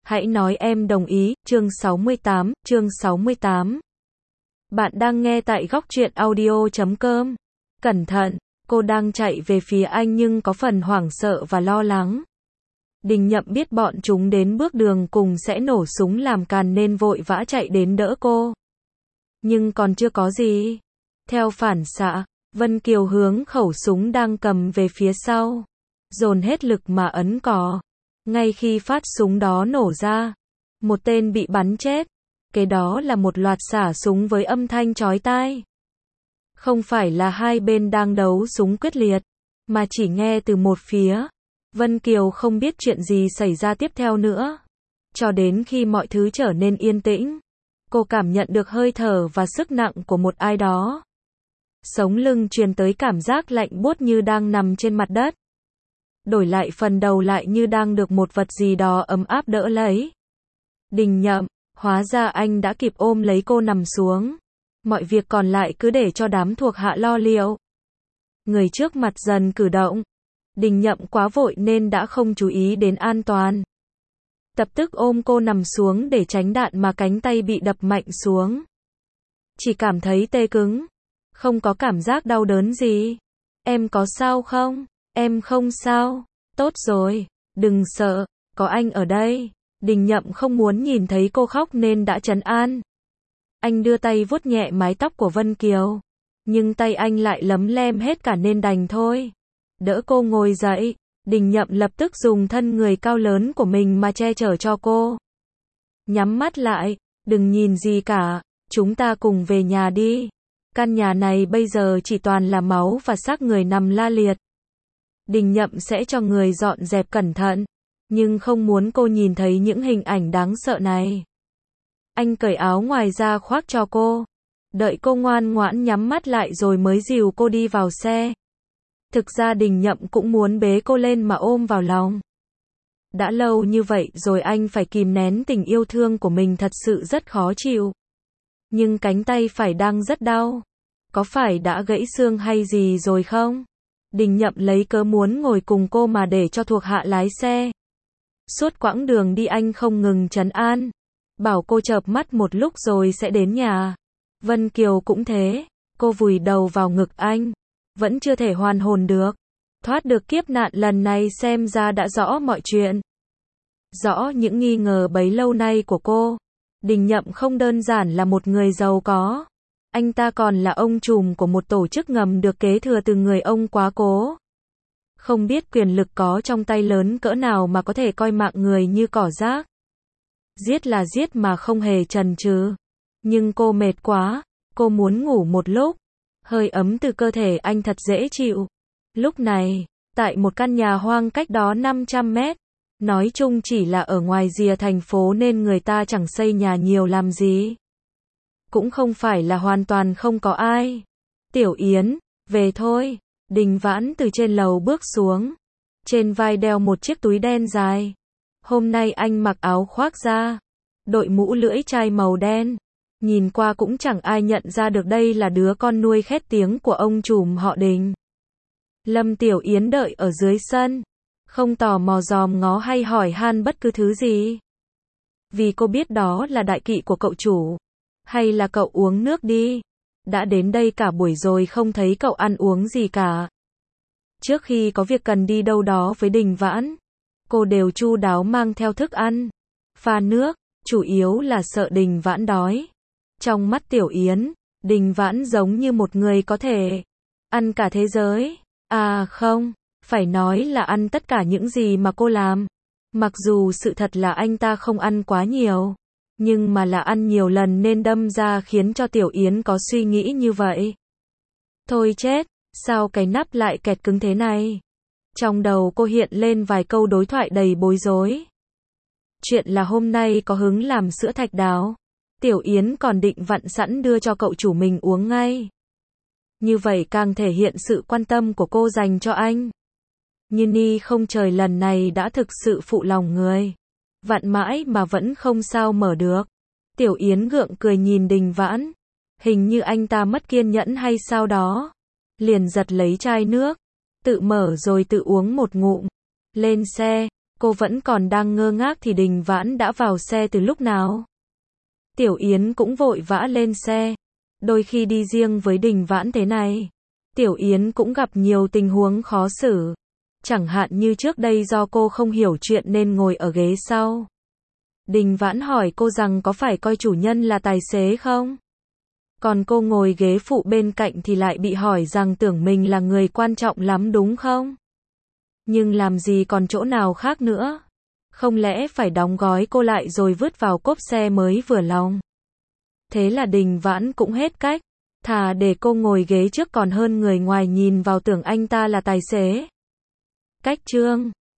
Hãy nói em đồng ý, chương 68. Bạn đang nghe tại góc truyện audio.com. Cẩn thận, cô đang chạy về phía anh nhưng có phần hoảng sợ và lo lắng. Đình Nhậm biết bọn chúng đến bước đường cùng sẽ nổ súng làm càn nên vội vã chạy đến đỡ cô. Nhưng còn chưa có gì. Theo phản xạ, Vân Kiều hướng khẩu súng đang cầm về phía sau. Dồn hết lực mà ấn cò. Ngay khi phát súng đó nổ ra, một tên bị bắn chết. Kế đó là một loạt xả súng với âm thanh chói tai. Không phải là hai bên đang đấu súng quyết liệt, mà chỉ nghe từ một phía. Vân Kiều không biết chuyện gì xảy ra tiếp theo nữa. Cho đến khi mọi thứ trở nên yên tĩnh, cô cảm nhận được hơi thở và sức nặng của một ai đó. Sống lưng truyền tới cảm giác lạnh buốt như đang nằm trên mặt đất. Đổi lại phần đầu lại như đang được một vật gì đó ấm áp đỡ lấy. Đình Nhậm, hóa ra anh đã kịp ôm lấy cô nằm xuống. Mọi việc còn lại cứ để cho đám thuộc hạ lo liệu. Người trước mặt dần cử động. Đình Nhậm quá vội nên đã không chú ý đến an toàn. Lập tức ôm cô nằm xuống để tránh đạn mà cánh tay bị đập mạnh xuống. Chỉ cảm thấy tê cứng. Không có cảm giác đau đớn gì. Em có sao không? Em không sao. Tốt rồi. Đừng sợ. Có anh ở đây. Đình Nhậm không muốn nhìn thấy cô khóc nên đã trấn an. Anh đưa tay vuốt nhẹ mái tóc của Vân Kiều. Nhưng tay anh lại lấm lem hết cả nên đành thôi. Đỡ cô ngồi dậy. Đình Nhậm lập tức dùng thân người cao lớn của mình mà che chở cho cô. Nhắm mắt lại. Đừng nhìn gì cả. Chúng ta cùng về nhà đi. Căn nhà này bây giờ chỉ toàn là máu và xác người nằm la liệt. Đình Nhậm sẽ cho người dọn dẹp cẩn thận. Nhưng không muốn cô nhìn thấy những hình ảnh đáng sợ này. Anh cởi áo ngoài ra khoác cho cô. Đợi cô ngoan ngoãn nhắm mắt lại rồi mới dìu cô đi vào xe. Thực ra Đình Nhậm cũng muốn bế cô lên mà ôm vào lòng. Đã lâu như vậy rồi anh phải kìm nén tình yêu thương của mình thật sự rất khó chịu. Nhưng cánh tay phải đang rất đau. Có phải đã gãy xương hay gì rồi không? Đình Nhậm lấy cớ muốn ngồi cùng cô mà để cho thuộc hạ lái xe. Suốt quãng đường đi anh không ngừng trấn an. Bảo cô chợp mắt một lúc rồi sẽ đến nhà. Vân Kiều cũng thế. Cô vùi đầu vào ngực anh. Vẫn chưa thể hoàn hồn được. Thoát được kiếp nạn lần này xem ra đã rõ mọi chuyện. Rõ những nghi ngờ bấy lâu nay của cô. Đình Nhậm không đơn giản là một người giàu có. Anh ta còn là ông trùm của một tổ chức ngầm được kế thừa từ người ông quá cố. Không biết quyền lực có trong tay lớn cỡ nào mà có thể coi mạng người như cỏ rác. Giết là giết mà không hề chần chừ. Nhưng cô mệt quá. Cô muốn ngủ một lúc. Hơi ấm từ cơ thể anh thật dễ chịu. Lúc này, tại một căn nhà hoang cách đó 500 mét. Nói chung chỉ là ở ngoài rìa thành phố nên người ta chẳng xây nhà nhiều làm gì. Cũng không phải là hoàn toàn không có ai. Tiểu Yến, về thôi. Đình Vãn từ trên lầu bước xuống. Trên vai đeo một chiếc túi đen dài. Hôm nay anh mặc áo khoác da. Đội mũ lưỡi chai màu đen. Nhìn qua cũng chẳng ai nhận ra được đây là đứa con nuôi khét tiếng của ông trùm họ Đình. Lâm Tiểu Yến đợi ở dưới sân. Không tò mò dòm ngó hay hỏi han bất cứ thứ gì. Vì cô biết đó là đại kỵ của cậu chủ. Hay là cậu uống nước đi. Đã đến đây cả buổi rồi không thấy cậu ăn uống gì cả. Trước khi có việc cần đi đâu đó với Đình Vãn, cô đều chu đáo mang theo thức ăn, pha nước, chủ yếu là sợ Đình Vãn đói. Trong mắt Tiểu Yến, Đình Vãn giống như một người có thể ăn cả thế giới. À không, phải nói là ăn tất cả những gì mà cô làm. Mặc dù sự thật là anh ta không ăn quá nhiều. Nhưng mà là ăn nhiều lần nên đâm ra khiến cho Tiểu Yến có suy nghĩ như vậy. Thôi chết, sao cái nắp lại kẹt cứng thế này? Trong đầu cô hiện lên vài câu đối thoại đầy bối rối. Chuyện là hôm nay có hứng làm sữa thạch đào. Tiểu Yến còn định vặn sẵn đưa cho cậu chủ mình uống ngay. Như vậy càng thể hiện sự quan tâm của cô dành cho anh. Như ni không trời lần này đã thực sự phụ lòng người. Vặn mãi mà vẫn không sao mở được. Tiểu Yến gượng cười nhìn Đình Vãn. Hình như anh ta mất kiên nhẫn hay sao đó. Liền giật lấy chai nước. Tự mở rồi tự uống một ngụm. Lên xe. Cô vẫn còn đang ngơ ngác thì Đình Vãn đã vào xe từ lúc nào. Tiểu Yến cũng vội vã lên xe. Đôi khi đi riêng với Đình Vãn thế này, Tiểu Yến cũng gặp nhiều tình huống khó xử. Chẳng hạn như trước đây do cô không hiểu chuyện nên ngồi ở ghế sau. Đình Vãn hỏi cô rằng có phải coi chủ nhân là tài xế không? Còn cô ngồi ghế phụ bên cạnh thì lại bị hỏi rằng tưởng mình là người quan trọng lắm đúng không? Nhưng làm gì còn chỗ nào khác nữa? Không lẽ phải đóng gói cô lại rồi vứt vào cốp xe mới vừa lòng? Thế là Đình Vãn cũng hết cách. Thà để cô ngồi ghế trước còn hơn người ngoài nhìn vào tưởng anh ta là tài xế. Cách chương